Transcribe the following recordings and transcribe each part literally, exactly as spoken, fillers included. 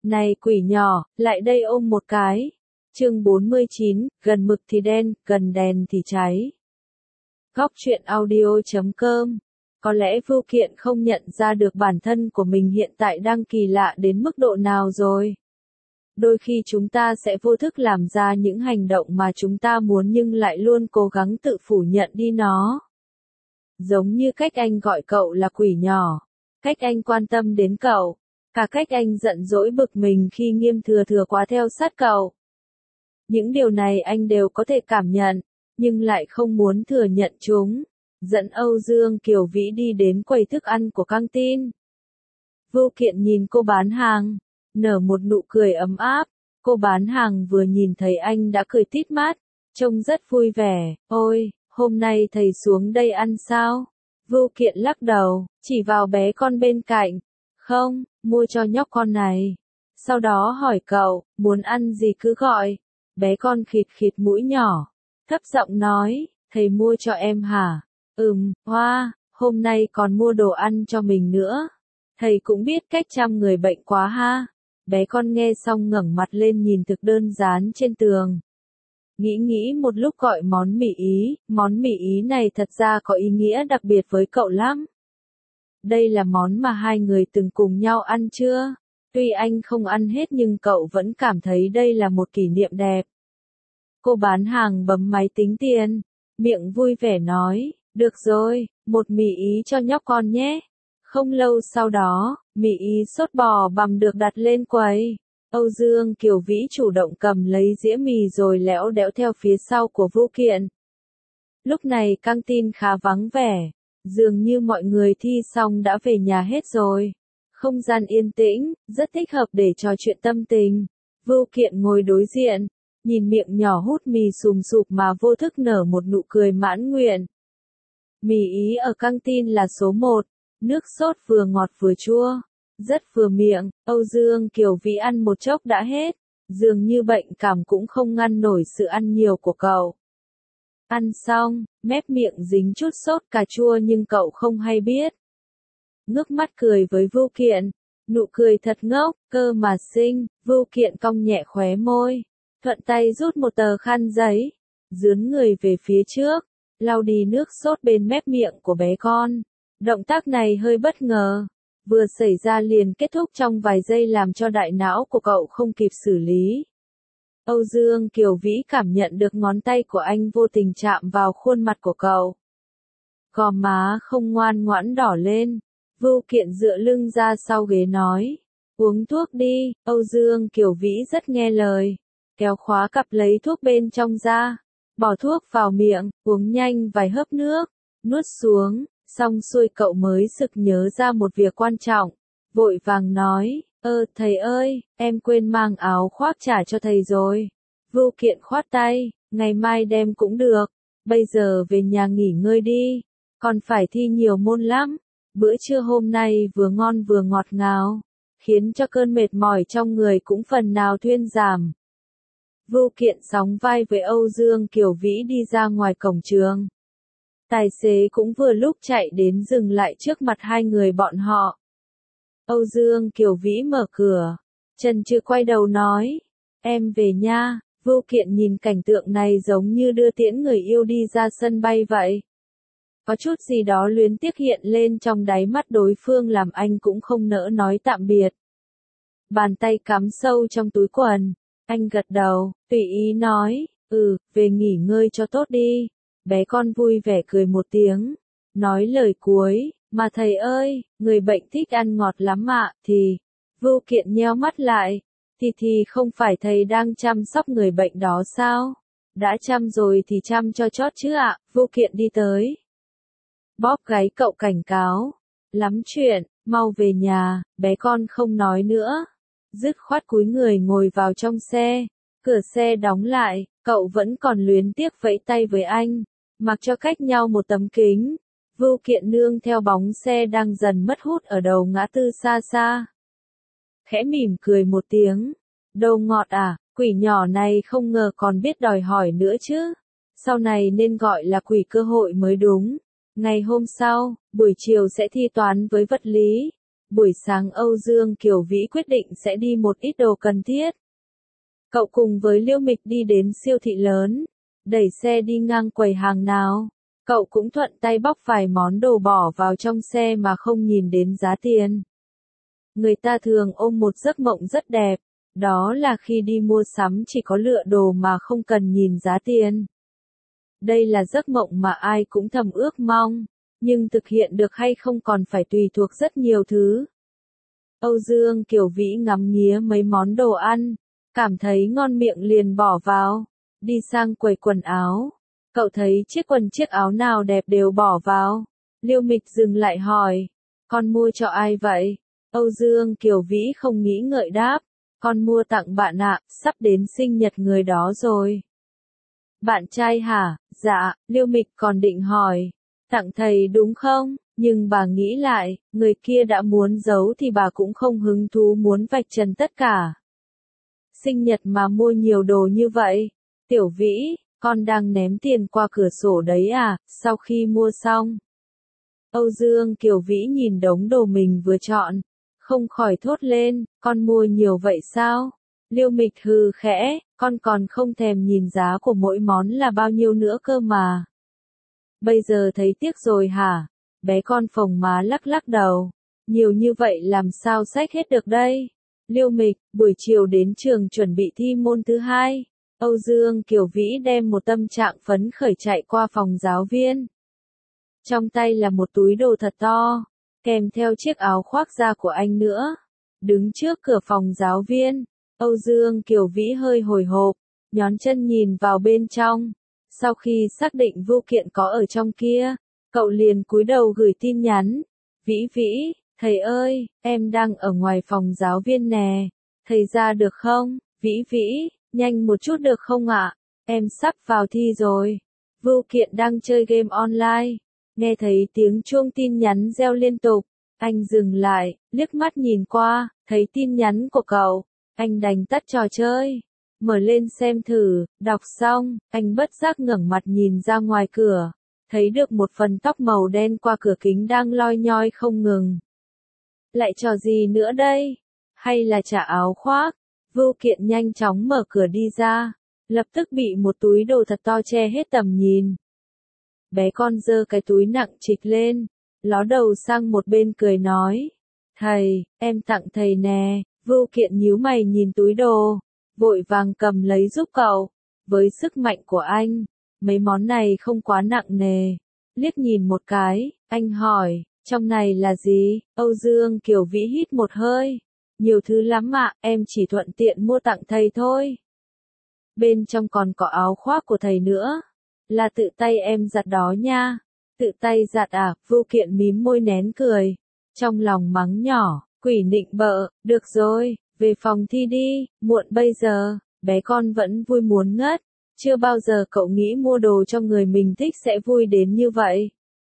Này quỷ nhỏ, lại đây ôm một cái. Chương bốn mươi chín, gần mực thì đen, gần đèn thì cháy. Góc truyện audio chấm com. Có lẽ Vưu Kiện không nhận ra được bản thân của mình hiện tại đang kỳ lạ đến mức độ nào rồi. Đôi khi chúng ta sẽ vô thức làm ra những hành động mà chúng ta muốn nhưng lại luôn cố gắng tự phủ nhận đi nó. Giống như cách anh gọi cậu là quỷ nhỏ, cách anh quan tâm đến cậu, cả cách anh giận dỗi bực mình khi Nghiêm Thừa Thừa quá theo sát cậu. Những điều này anh đều có thể cảm nhận, nhưng lại không muốn thừa nhận chúng. Dẫn Âu Dương Kiều Vĩ đi đến quầy thức ăn của căng tin. Vưu Kiện nhìn cô bán hàng, nở một nụ cười ấm áp. Cô bán hàng vừa nhìn thấy anh đã cười tít mắt, trông rất vui vẻ. Ôi, hôm nay thầy xuống đây ăn sao? Vưu Kiện lắc đầu, chỉ vào bé con bên cạnh. Không, mua cho nhóc con này. Sau đó hỏi cậu, muốn ăn gì cứ gọi. Bé con khịt khịt mũi nhỏ, thấp giọng nói, thầy mua cho em hả? Ừm, hoa, hôm nay còn mua đồ ăn cho mình nữa. Thầy cũng biết cách chăm người bệnh quá ha. Bé con nghe xong ngẩng mặt lên nhìn thực đơn dán trên tường. Nghĩ nghĩ một lúc gọi món mì Ý, món mì Ý này thật ra có ý nghĩa đặc biệt với cậu lắm. Đây là món mà hai người từng cùng nhau ăn chưa? Tuy anh không ăn hết nhưng cậu vẫn cảm thấy đây là một kỷ niệm đẹp. Cô bán hàng bấm máy tính tiền, miệng vui vẻ nói, được rồi, một mì Ý cho nhóc con nhé. Không lâu sau đó, mì Ý sốt bò bằm được đặt lên quầy. Âu Dương Kiều Vĩ chủ động cầm lấy dĩa mì rồi lẽo đẽo theo phía sau của Vưu Kiện. Lúc này căng tin khá vắng vẻ, dường như mọi người thi xong đã về nhà hết rồi. Không gian yên tĩnh, rất thích hợp để trò chuyện tâm tình. Vưu Kiện ngồi đối diện, nhìn miệng nhỏ hút mì sùm sụp mà vô thức nở một nụ cười mãn nguyện. Mì Ý ở căng tin là số một, nước sốt vừa ngọt vừa chua, rất vừa miệng. Âu Dương Kiều Vĩ ăn một chốc đã hết, dường như bệnh cảm cũng không ngăn nổi sự ăn nhiều của cậu. Ăn xong, mép miệng dính chút sốt cà chua nhưng cậu không hay biết. Ngước mắt cười với Vưu Kiện, nụ cười thật ngốc, cơ mà xinh. Vưu Kiện cong nhẹ khóe môi, thuận tay rút một tờ khăn giấy, dướn người về phía trước, lau đi nước sốt bên mép miệng của bé con. Động tác này hơi bất ngờ, vừa xảy ra liền kết thúc trong vài giây làm cho đại não của cậu không kịp xử lý. Âu Dương Kiều Vĩ cảm nhận được ngón tay của anh vô tình chạm vào khuôn mặt của cậu. Gò má không ngoan ngoãn đỏ lên. Vưu Kiện dựa lưng ra sau ghế nói, uống thuốc đi. Âu Dương Kiều Vĩ rất nghe lời, kéo khóa cặp lấy thuốc bên trong ra, bỏ thuốc vào miệng, uống nhanh vài hớp nước, nuốt xuống, xong xuôi cậu mới sực nhớ ra một việc quan trọng, vội vàng nói, ơ thầy ơi, em quên mang áo khoác trả cho thầy rồi. Vưu Kiện khoát tay, ngày mai đem cũng được, bây giờ về nhà nghỉ ngơi đi, còn phải thi nhiều môn lắm. Bữa trưa hôm nay vừa ngon vừa ngọt ngào, khiến cho cơn mệt mỏi trong người cũng phần nào thuyên giảm. Vưu Kiện sóng vai với Âu Dương Kiều Vĩ đi ra ngoài cổng trường. Tài xế cũng vừa lúc chạy đến dừng lại trước mặt hai người bọn họ. Âu Dương Kiều Vĩ mở cửa, chần chừ quay đầu nói, em về nha. Vưu Kiện nhìn cảnh tượng này giống như đưa tiễn người yêu đi ra sân bay vậy. Có chút gì đó luyến tiếc hiện lên trong đáy mắt đối phương làm anh cũng không nỡ nói tạm biệt. Bàn tay cắm sâu trong túi quần, anh gật đầu, tùy ý nói, ừ, về nghỉ ngơi cho tốt đi. Bé con vui vẻ cười một tiếng, nói lời cuối, mà thầy ơi, người bệnh thích ăn ngọt lắm ạ, thì, Vưu Kiện nheo mắt lại, thì thì không phải thầy đang chăm sóc người bệnh đó sao? Đã chăm rồi thì chăm cho chót chứ ạ. Vưu Kiện đi tới, bóp gáy cậu cảnh cáo, lắm chuyện, mau về nhà. Bé con không nói nữa, dứt khoát cúi người ngồi vào trong xe, cửa xe đóng lại, cậu vẫn còn luyến tiếc vẫy tay với anh, mặc cho cách nhau một tấm kính. Vưu Kiện nương theo bóng xe đang dần mất hút ở đầu ngã tư xa xa. Khẽ mỉm cười một tiếng, đầu ngọt à, quỷ nhỏ này không ngờ còn biết đòi hỏi nữa chứ. Sau này nên gọi là quỷ cơ hội mới đúng. Ngày hôm sau, buổi chiều sẽ thi toán với vật lý. buổi sáng Âu Dương Kiều Vĩ quyết định sẽ đi một ít đồ cần thiết. Cậu cùng với Liêu Mịch đi đến siêu thị lớn, đẩy xe đi ngang quầy hàng nào. Cậu cũng thuận tay bóc vài món đồ bỏ vào trong xe mà không nhìn đến giá tiền. Người ta thường ôm một giấc mộng rất đẹp, đó là khi đi mua sắm chỉ có lựa đồ mà không cần nhìn giá tiền. Đây là giấc mộng mà ai cũng thầm ước mong, nhưng thực hiện được hay không còn phải tùy thuộc rất nhiều thứ. Âu Dương Kiều Vĩ ngắm nghía mấy món đồ ăn, cảm thấy ngon miệng liền bỏ vào, đi sang quầy quần áo. Cậu thấy chiếc quần chiếc áo nào đẹp đều bỏ vào. Liêu Mịch dừng lại hỏi, con mua cho ai vậy? Âu Dương Kiều Vĩ không nghĩ ngợi đáp, con mua tặng bạn ạ, sắp đến sinh nhật người đó rồi. Bạn trai hả? Dạ, Liêu Mịch còn định hỏi, tặng thầy đúng không? Nhưng bà nghĩ lại, người kia đã muốn giấu thì bà cũng không hứng thú muốn vạch trần tất cả. Sinh nhật mà mua nhiều đồ như vậy. Tiểu Vĩ, con đang ném tiền qua cửa sổ đấy à, sau khi mua xong. Âu Dương Kiều Vĩ nhìn đống đồ mình vừa chọn, không khỏi thốt lên, con mua nhiều vậy sao? Liêu Mịch hừ khẽ, con còn không thèm nhìn giá của mỗi món là bao nhiêu nữa cơ mà. Bây giờ thấy tiếc rồi hả? Bé con phồng má lắc lắc đầu, nhiều như vậy làm sao xách hết được đây? Liêu Mịch, buổi chiều đến trường chuẩn bị thi môn thứ hai. Âu Dương Kiều Vĩ đem một tâm trạng phấn khởi chạy qua phòng giáo viên. Trong tay là một túi đồ thật to, kèm theo chiếc áo khoác da của anh nữa. Đứng trước cửa phòng giáo viên, Âu Dương Kiều Vĩ hơi hồi hộp, nhón chân nhìn vào bên trong. Sau khi xác định bưu kiện có ở trong kia, cậu liền cúi đầu gửi tin nhắn. Vĩ Vĩ, thầy ơi, em đang ở ngoài phòng giáo viên nè, thầy ra được không? Vĩ Vĩ, nhanh một chút được không ạ? Em sắp vào thi rồi. Bưu kiện đang chơi game online. Nghe thấy tiếng chuông tin nhắn reo liên tục, anh dừng lại, liếc mắt nhìn qua, thấy tin nhắn của cậu. Anh đành tắt trò chơi, mở lên xem thử, đọc xong, anh bất giác ngẩng mặt nhìn ra ngoài cửa, thấy được một phần tóc màu đen qua cửa kính đang loi nhoi không ngừng. Lại trò gì nữa đây? Hay là trả áo khoác? Vưu Kiện nhanh chóng mở cửa đi ra, lập tức bị một túi đồ thật to che hết tầm nhìn. Bé con giơ cái túi nặng trịch lên, ló đầu sang một bên cười nói, thầy, em tặng thầy nè. Vưu Kiện nhíu mày nhìn túi đồ, vội vàng cầm lấy giúp cậu. Với sức mạnh của anh, mấy món này không quá nặng nề. Liếc nhìn một cái, anh hỏi, trong này là gì? Âu Dương Kiều Vĩ hít một hơi, nhiều thứ lắm ạ, em chỉ thuận tiện mua tặng thầy thôi. Bên trong còn có áo khoác của thầy nữa, là tự tay em giặt đó nha. Tự tay giặt à? Vưu Kiện mím môi nén cười, trong lòng mắng nhỏ. Quỷ nịnh bợ, được rồi, về phòng thi đi, muộn bây giờ, bé con vẫn vui muốn ngất, chưa bao giờ cậu nghĩ mua đồ cho người mình thích sẽ vui đến như vậy.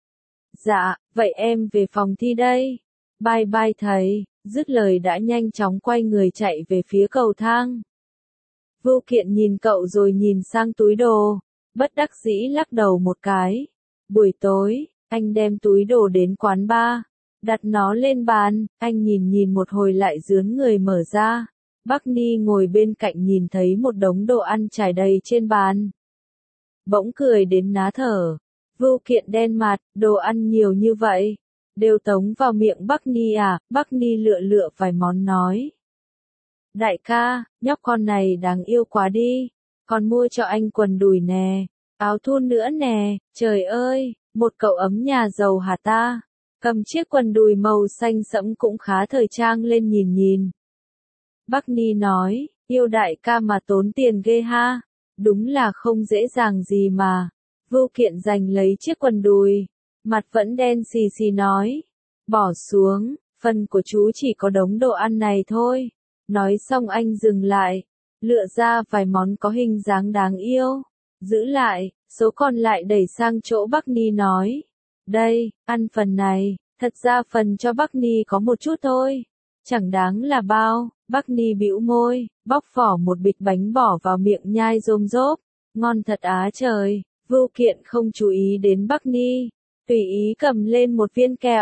Dạ, vậy em về phòng thi đây. Bye bye thầy, dứt lời đã nhanh chóng quay người chạy về phía cầu thang. Vưu Kiện nhìn cậu rồi nhìn sang túi đồ, bất đắc dĩ lắc đầu một cái. Buổi tối, anh đem túi đồ đến quán bar. Đặt nó lên bàn, anh nhìn nhìn một hồi lại dướn người mở ra. Bắc Ni ngồi bên cạnh nhìn thấy một đống đồ ăn trải đầy trên bàn. Bỗng cười đến ná thở. Vưu Kiện đen mặt, đồ ăn nhiều như vậy. Đều tống vào miệng Bắc Ni à? Bắc Ni lựa lựa vài món nói. Đại ca, nhóc con này đáng yêu quá đi. Còn mua cho anh quần đùi nè, áo thun nữa nè, trời ơi, một cậu ấm nhà giàu hả ta? Cầm chiếc quần đùi màu xanh sẫm cũng khá thời trang lên nhìn nhìn. Bắc Ni nói, yêu đại ca mà tốn tiền ghê ha, đúng là không dễ dàng gì mà. Vưu Kiện giành lấy chiếc quần đùi, mặt vẫn đen xì xì nói, bỏ xuống, phần của chú chỉ có đống đồ ăn này thôi. Nói xong anh dừng lại, lựa ra vài món có hình dáng đáng yêu, giữ lại, số còn lại đẩy sang chỗ Bắc Ni nói. Đây, ăn phần này, thật ra phần cho Bắc Ni có một chút thôi, chẳng đáng là bao. Bắc Ni bĩu môi, bóc vỏ một bịch bánh bỏ vào miệng nhai rôm rốp, ngon thật á trời. Vưu Kiện không chú ý đến Bắc Ni, tùy ý cầm lên một viên kẹo,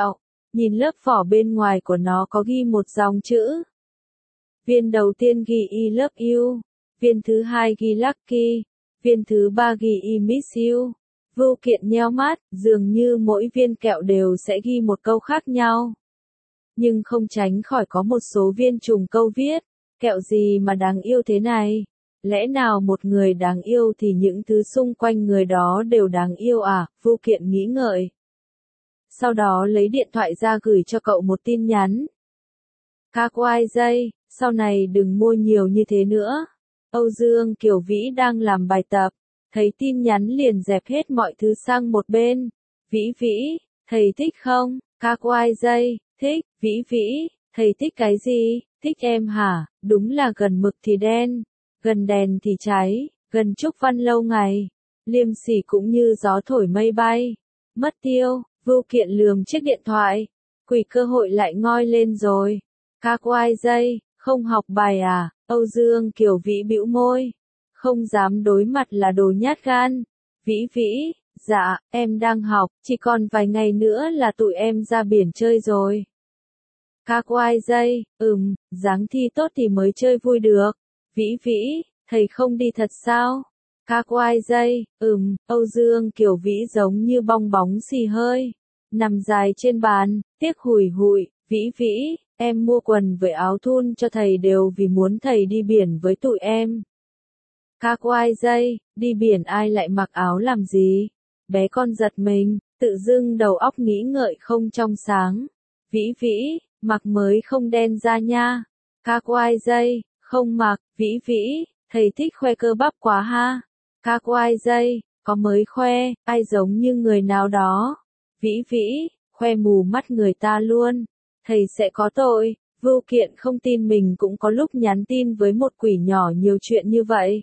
nhìn lớp vỏ bên ngoài của nó có ghi một dòng chữ. Viên đầu tiên ghi I love you, viên thứ hai ghi lucky, viên thứ ba ghi I miss you. Vưu Kiện nheo mắt, dường như mỗi viên kẹo đều sẽ ghi một câu khác nhau. Nhưng không tránh khỏi có một số viên trùng câu viết, kẹo gì mà đáng yêu thế này? Lẽ nào một người đáng yêu thì những thứ xung quanh người đó đều đáng yêu à? Vưu Kiện nghĩ ngợi. Sau đó lấy điện thoại ra gửi cho cậu một tin nhắn. Các quai dây, sau này đừng mua nhiều như thế nữa. Âu Dương Kiều Vĩ đang làm bài tập, thấy tin nhắn liền dẹp hết mọi thứ sang một bên. Vĩ Vĩ, thầy thích không? Các quai dây, thích. Vĩ Vĩ, thầy thích cái gì? Thích em hả? Đúng là gần mực thì đen, gần đèn thì cháy, gần Trúc Văn lâu ngày, liêm sỉ cũng như gió thổi mây bay. Mất tiêu, Vưu Kiện lườm chiếc điện thoại, quỷ cơ hội lại ngoi lên rồi. Các quai dây, không học bài à? Âu Dương Kiều Vĩ bĩu môi, không dám đối mặt là đồ nhát gan. Vĩ Vĩ, dạ, em đang học, chỉ còn vài ngày nữa là tụi em ra biển chơi rồi. Các quai dây, ừm, dáng thi tốt thì mới chơi vui được. Vĩ Vĩ, thầy không đi thật sao? Các quai dây, ừm, Âu Dương Kiều Vĩ giống như bong bóng xì hơi, nằm dài trên bàn, tiếc hùi hụi. Vĩ Vĩ, em mua quần với áo thun cho thầy đều vì muốn thầy đi biển với tụi em. Các quai dây, đi biển ai lại mặc áo làm gì? Bé con giật mình, tự dưng đầu óc nghĩ ngợi không trong sáng. Vĩ Vĩ, mặc mới không đen da nha. Các quai dây, không mặc. Vĩ Vĩ, thầy thích khoe cơ bắp quá ha. Các quai dây, có mới khoe, ai giống như người nào đó. Vĩ Vĩ, khoe mù mắt người ta luôn. Thầy sẽ có tội. Vưu Kiện không tin mình cũng có lúc nhắn tin với một quỷ nhỏ nhiều chuyện như vậy.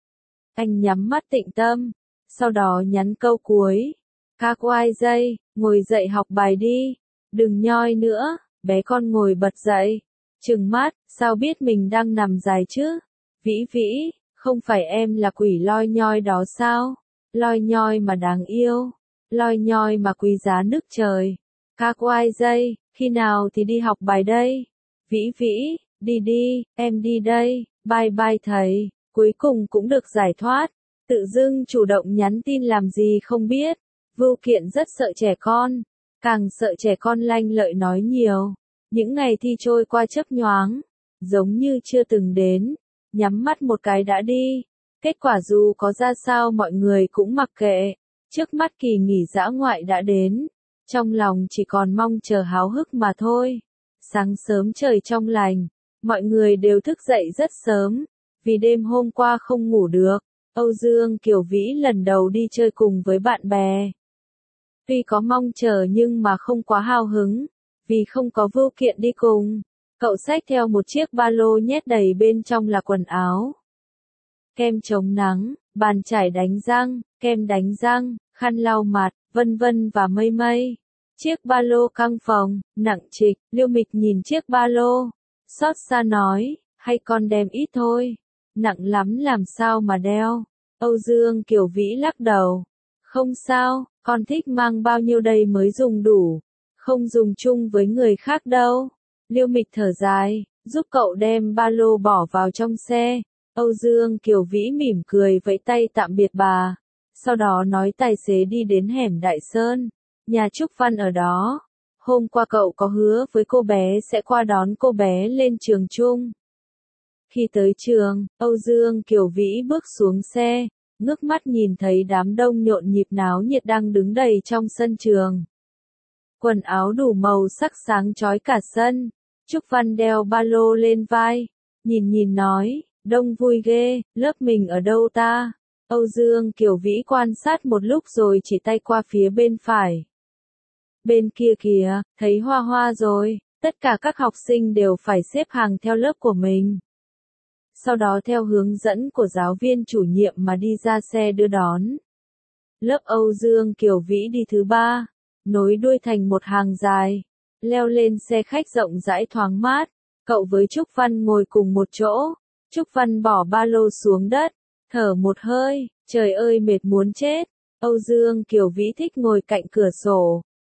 Anh nhắm mắt tĩnh tâm, sau đó nhắn câu cuối. Các quai dây, ngồi dậy học bài đi, đừng nhoi nữa. Bé con ngồi bật dậy, trừng mắt, sao biết mình đang nằm dài chứ? Vĩ Vĩ, không phải em là quỷ loi nhoi đó sao? Loi nhoi mà đáng yêu, loi nhoi mà quý giá nức trời. Các quai dây, khi nào thì đi học bài đây? Vĩ Vĩ, đi đi, em đi đây, bye bye thầy. Cuối cùng cũng được giải thoát, tự dưng chủ động nhắn tin làm gì không biết. Vưu Kiện rất sợ trẻ con, càng sợ trẻ con lanh lợi nói nhiều. Những ngày thi trôi qua chớp nhoáng, giống như chưa từng đến, nhắm mắt một cái đã đi. Kết quả dù có ra sao mọi người cũng mặc kệ, trước mắt kỳ nghỉ dã ngoại đã đến, trong lòng chỉ còn mong chờ háo hức mà thôi. Sáng sớm trời trong lành, mọi người đều thức dậy rất sớm, vì đêm hôm qua không ngủ được. Âu Dương Kiều Vĩ lần đầu đi chơi cùng với bạn bè. Tuy có mong chờ nhưng mà không quá hào hứng, vì không có Vưu Kiện đi cùng. Cậu xách theo một chiếc ba lô nhét đầy bên trong là quần áo, kem chống nắng, bàn chải đánh răng, kem đánh răng, khăn lau mặt, vân vân và mây mây. Chiếc ba lô căng phòng, nặng trịch. Liêu Mịch nhìn chiếc ba lô, xót xa nói, hay con đem ít thôi, nặng lắm làm sao mà đeo. Âu Dương Kiều Vĩ lắc đầu, không sao, con thích mang bao nhiêu đây mới dùng đủ, không dùng chung với người khác đâu. Liêu Mịch thở dài, giúp cậu đem ba lô bỏ vào trong xe. Âu Dương Kiều Vĩ mỉm cười vẫy tay tạm biệt bà, sau đó nói tài xế đi đến hẻm Đại Sơn, nhà Trúc Văn ở đó. Hôm qua cậu có hứa với cô bé sẽ qua đón cô bé lên trường chung. Khi tới trường, Âu Dương Kiều Vĩ bước xuống xe, ngước mắt nhìn thấy đám đông nhộn nhịp náo nhiệt đang đứng đầy trong sân trường. Quần áo đủ màu sắc sáng chói cả sân. Trúc Văn đeo ba lô lên vai, nhìn nhìn nói, đông vui ghê, lớp mình ở đâu ta? Âu Dương Kiều Vĩ quan sát một lúc rồi chỉ tay qua phía bên phải. Bên kia kìa, thấy Hoa Hoa rồi, tất cả các học sinh đều phải xếp hàng theo lớp của mình. Sau đó theo hướng dẫn của giáo viên chủ nhiệm mà đi ra xe đưa đón. Lớp Âu Dương Kiều Vĩ đi thứ ba, nối đuôi thành một hàng dài, leo lên xe khách rộng rãi thoáng mát. Cậu với Trúc Văn ngồi cùng một chỗ. Trúc Văn bỏ ba lô xuống đất, thở một hơi, trời ơi mệt muốn chết. Âu Dương Kiều Vĩ thích ngồi cạnh cửa sổ,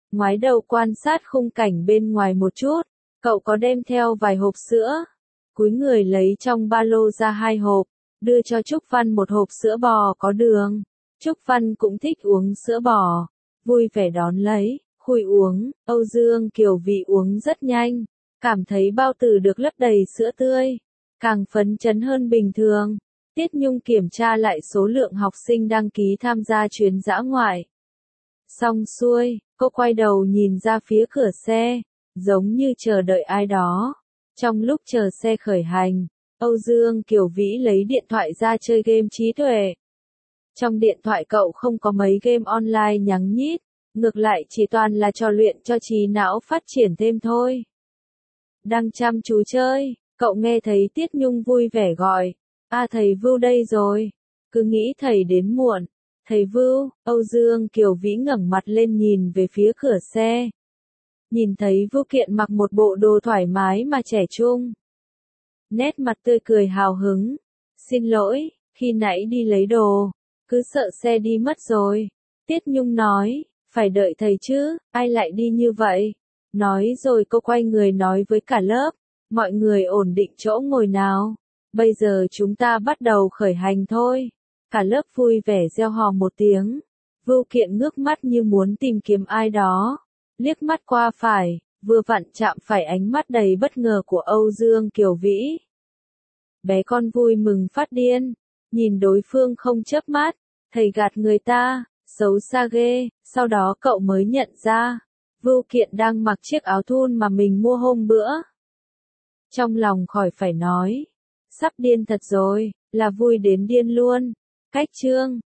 ngoái đầu quan sát khung cảnh bên ngoài một chút, cậu có đem theo vài hộp sữa. Cúi người lấy trong ba lô ra hai hộp, đưa cho Trúc Văn một hộp sữa bò có đường. Trúc Văn cũng thích uống sữa bò, vui vẻ đón lấy, khui uống. Âu Dương Kiều Vĩ uống rất nhanh, cảm thấy bao tử được lấp đầy sữa tươi, càng phấn chấn hơn bình thường. Tiết Nhung kiểm tra lại số lượng học sinh đăng ký tham gia chuyến dã ngoại. Xong xuôi, cô quay đầu nhìn ra phía cửa xe, giống như chờ đợi ai đó. Trong lúc chờ xe khởi hành, Âu Dương Kiều Vĩ lấy điện thoại ra chơi game trí tuệ. Trong điện thoại cậu không có mấy game online nhắng nhít, ngược lại chỉ toàn là trò luyện cho trí não phát triển thêm thôi. Đang chăm chú chơi, cậu nghe thấy Tiết Nhung vui vẻ gọi, "A thầy Vưu đây rồi." Cứ nghĩ thầy đến muộn. "Thầy Vưu." Âu Dương Kiều Vĩ ngẩng mặt lên nhìn về phía cửa xe. Nhìn thấy Vưu Kiện mặc một bộ đồ thoải mái mà trẻ trung. Nét mặt tươi cười hào hứng. "Xin lỗi, khi nãy đi lấy đồ, cứ sợ xe đi mất rồi." Tiết Nhung nói, "Phải đợi thầy chứ, ai lại đi như vậy?" Nói rồi cô quay người nói với cả lớp, "Mọi người ổn định chỗ ngồi nào. Bây giờ chúng ta bắt đầu khởi hành thôi." Cả lớp vui vẻ reo hò một tiếng. Vưu Kiện ngước mắt như muốn tìm kiếm ai đó. Liếc mắt qua phải, vừa vặn chạm phải ánh mắt đầy bất ngờ của Âu Dương Kiều Vĩ. Bé con vui mừng phát điên, nhìn đối phương không chớp mắt, thầy gạt người ta, xấu xa ghê. Sau đó cậu mới nhận ra, Vưu Kiện đang mặc chiếc áo thun mà mình mua hôm bữa. Trong lòng khỏi phải nói, sắp điên thật rồi, là vui đến điên luôn. Cách chương